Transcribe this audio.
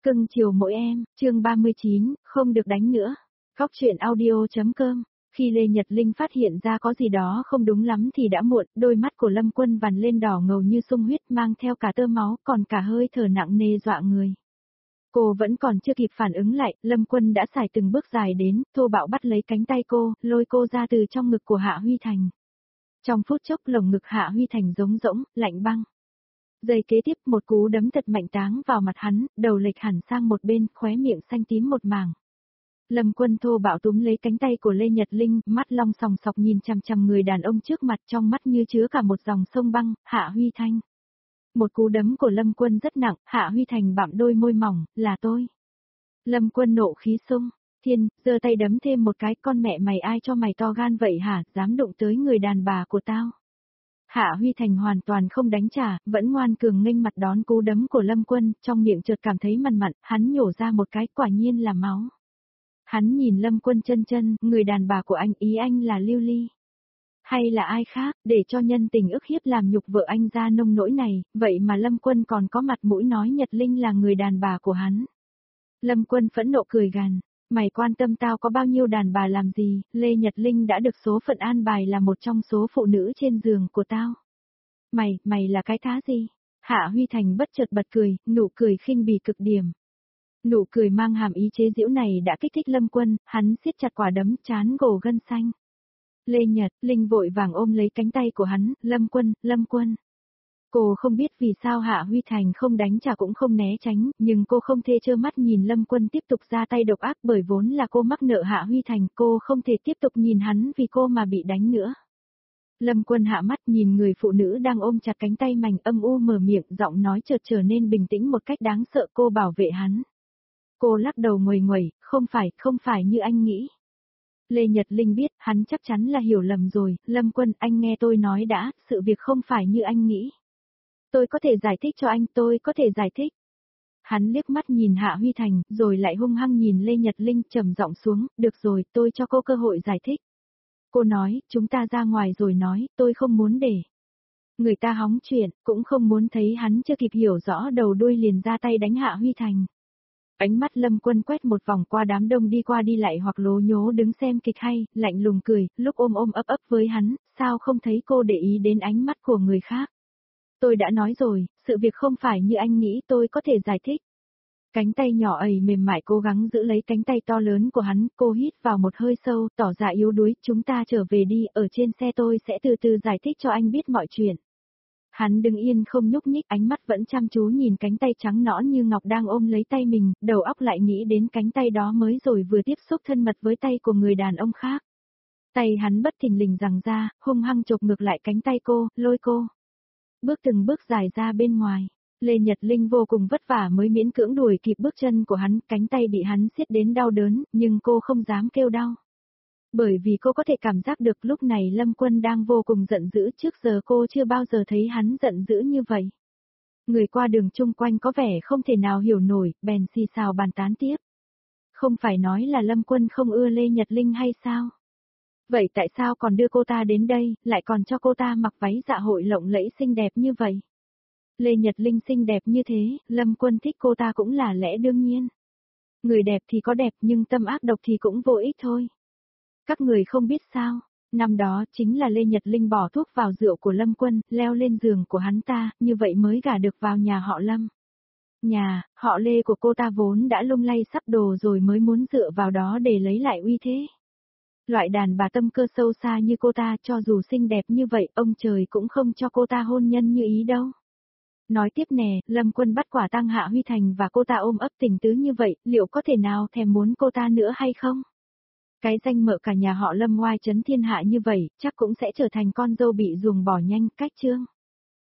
Cưng chiều mỗi em, chương 39, không được đánh nữa. Góc truyện audio.com. Khi Lê Nhật Linh phát hiện ra có gì đó không đúng lắm thì đã muộn, đôi mắt của Lâm Quân vằn lên đỏ ngầu như sung huyết mang theo cả tơ máu còn cả hơi thở nặng nề dọa người. Cô vẫn còn chưa kịp phản ứng lại, Lâm Quân đã xài từng bước dài đến, thô bạo bắt lấy cánh tay cô, lôi cô ra từ trong ngực của Hạ Huy Thành. Trong phút chốc lồng ngực Hạ Huy Thành rỗng rỗng, lạnh băng. Giây kế tiếp một cú đấm thật mạnh táng vào mặt hắn, đầu lệch hẳn sang một bên, khóe miệng xanh tím một mảng. Lâm Quân thô bạo túm lấy cánh tay của Lê Nhật Linh, mắt long sòng sọc nhìn chằm chằm người đàn ông trước mặt, trong mắt như chứa cả một dòng sông băng, Hạ Huy Thành. Một cú đấm của Lâm Quân rất nặng, Hạ Huy Thành bặm đôi môi mỏng, là tôi. Lâm Quân nộ khí sung, thiên, giơ tay đấm thêm một cái, con mẹ mày ai cho mày to gan vậy hả, dám đụng tới người đàn bà của tao. Hạ Huy Thành hoàn toàn không đánh trả, vẫn ngoan cường nghênh mặt đón cú đấm của Lâm Quân, trong miệng chợt cảm thấy mằn mặn, hắn nhổ ra một cái, quả nhiên là máu. Hắn nhìn Lâm Quân chân, người đàn bà của anh, ý anh là Lưu Ly. Hay là ai khác, để cho nhân tình ức hiếp làm nhục vợ anh ra nông nỗi này, vậy mà Lâm Quân còn có mặt mũi nói Nhật Linh là người đàn bà của hắn. Lâm Quân phẫn nộ cười gằn, mày quan tâm tao có bao nhiêu đàn bà làm gì, Lê Nhật Linh đã được số phận an bài là một trong số phụ nữ trên giường của tao. Mày là cái thá gì? Hạ Huy Thành bất chợt bật cười, nụ cười khinh bỉ cực điểm. Nụ cười mang hàm ý chế giễu này đã kích thích Lâm Quân, hắn siết chặt quả đấm trán gồ gân xanh. Lê Nhật Linh vội vàng ôm lấy cánh tay của hắn, Lâm Quân. Cô không biết vì sao Hạ Huy Thành không đánh trả cũng không né tránh, nhưng cô không thể trơ mắt nhìn Lâm Quân tiếp tục ra tay độc ác bởi vốn là cô mắc nợ Hạ Huy Thành, cô không thể tiếp tục nhìn hắn vì cô mà bị đánh nữa. Lâm Quân hạ mắt nhìn người phụ nữ đang ôm chặt cánh tay mảnh âm u mở miệng, giọng nói chợt trở nên bình tĩnh một cách đáng sợ, cô bảo vệ hắn. Cô lắc đầu nguầy, không phải như anh nghĩ. Lê Nhật Linh biết, hắn chắc chắn là hiểu lầm rồi, Lâm Quân, anh nghe tôi nói đã, sự việc không phải như anh nghĩ. Tôi có thể giải thích cho anh, tôi có thể giải thích. Hắn liếc mắt nhìn Hạ Huy Thành, rồi lại hung hăng nhìn Lê Nhật Linh trầm giọng xuống, được rồi, tôi cho cô cơ hội giải thích. Cô nói, chúng ta ra ngoài rồi nói, tôi không muốn để người ta hóng chuyện, cũng không muốn thấy hắn chưa kịp hiểu rõ đầu đuôi liền ra tay đánh Hạ Huy Thành. Ánh mắt Lâm Quân quét một vòng qua đám đông đi qua đi lại hoặc lố nhố đứng xem kịch hay, lạnh lùng cười, lúc ôm ấp với hắn, sao không thấy cô để ý đến ánh mắt của người khác. Tôi đã nói rồi, sự việc không phải như anh nghĩ, tôi có thể giải thích. Cánh tay nhỏ ầy mềm mại cố gắng giữ lấy cánh tay to lớn của hắn, cô hít vào một hơi sâu, tỏ ra yếu đuối, chúng ta trở về đi, ở trên xe tôi sẽ từ từ giải thích cho anh biết mọi chuyện. Hắn đứng yên không nhúc nhích, ánh mắt vẫn chăm chú nhìn cánh tay trắng nõn như ngọc đang ôm lấy tay mình, đầu óc lại nghĩ đến cánh tay đó mới rồi vừa tiếp xúc thân mật với tay của người đàn ông khác. Tay hắn bất thình lình giằng ra, hung hăng chộp ngược lại cánh tay cô, lôi cô. Bước từng bước dài ra bên ngoài. Lê Nhật Linh vô cùng vất vả mới miễn cưỡng đuổi kịp bước chân của hắn, cánh tay bị hắn siết đến đau đớn, nhưng cô không dám kêu đau. Bởi vì cô có thể cảm giác được lúc này Lâm Quân đang vô cùng giận dữ, trước giờ cô chưa bao giờ thấy hắn giận dữ như vậy. Người qua đường chung quanh có vẻ không thể nào hiểu nổi, bèn xì xào bàn tán tiếp. Không phải nói là Lâm Quân không ưa Lê Nhật Linh hay sao? Vậy tại sao còn đưa cô ta đến đây, lại còn cho cô ta mặc váy dạ hội lộng lẫy xinh đẹp như vậy? Lê Nhật Linh xinh đẹp như thế, Lâm Quân thích cô ta cũng là lẽ đương nhiên. Người đẹp thì có đẹp nhưng tâm ác độc thì cũng vô ích thôi. Các người không biết sao, năm đó chính là Lê Nhật Linh bỏ thuốc vào rượu của Lâm Quân, leo lên giường của hắn ta, như vậy mới gả được vào nhà họ Lâm. Nhà, họ Lê của cô ta vốn đã lung lay sắp đổ rồi mới muốn dựa vào đó để lấy lại uy thế. Loại đàn bà tâm cơ sâu xa như cô ta cho dù xinh đẹp như vậy, ông trời cũng không cho cô ta hôn nhân như ý đâu. Nói tiếp nè, Lâm Quân bắt quả tang Hạ Huy Thành và cô ta ôm ấp tình tứ như vậy, liệu có thể nào thèm muốn cô ta nữa hay không? Cái danh mợ cả nhà họ Lâm oai chấn thiên hạ như vậy, chắc cũng sẽ trở thành con dâu bị ruồng bỏ nhanh, cách chương.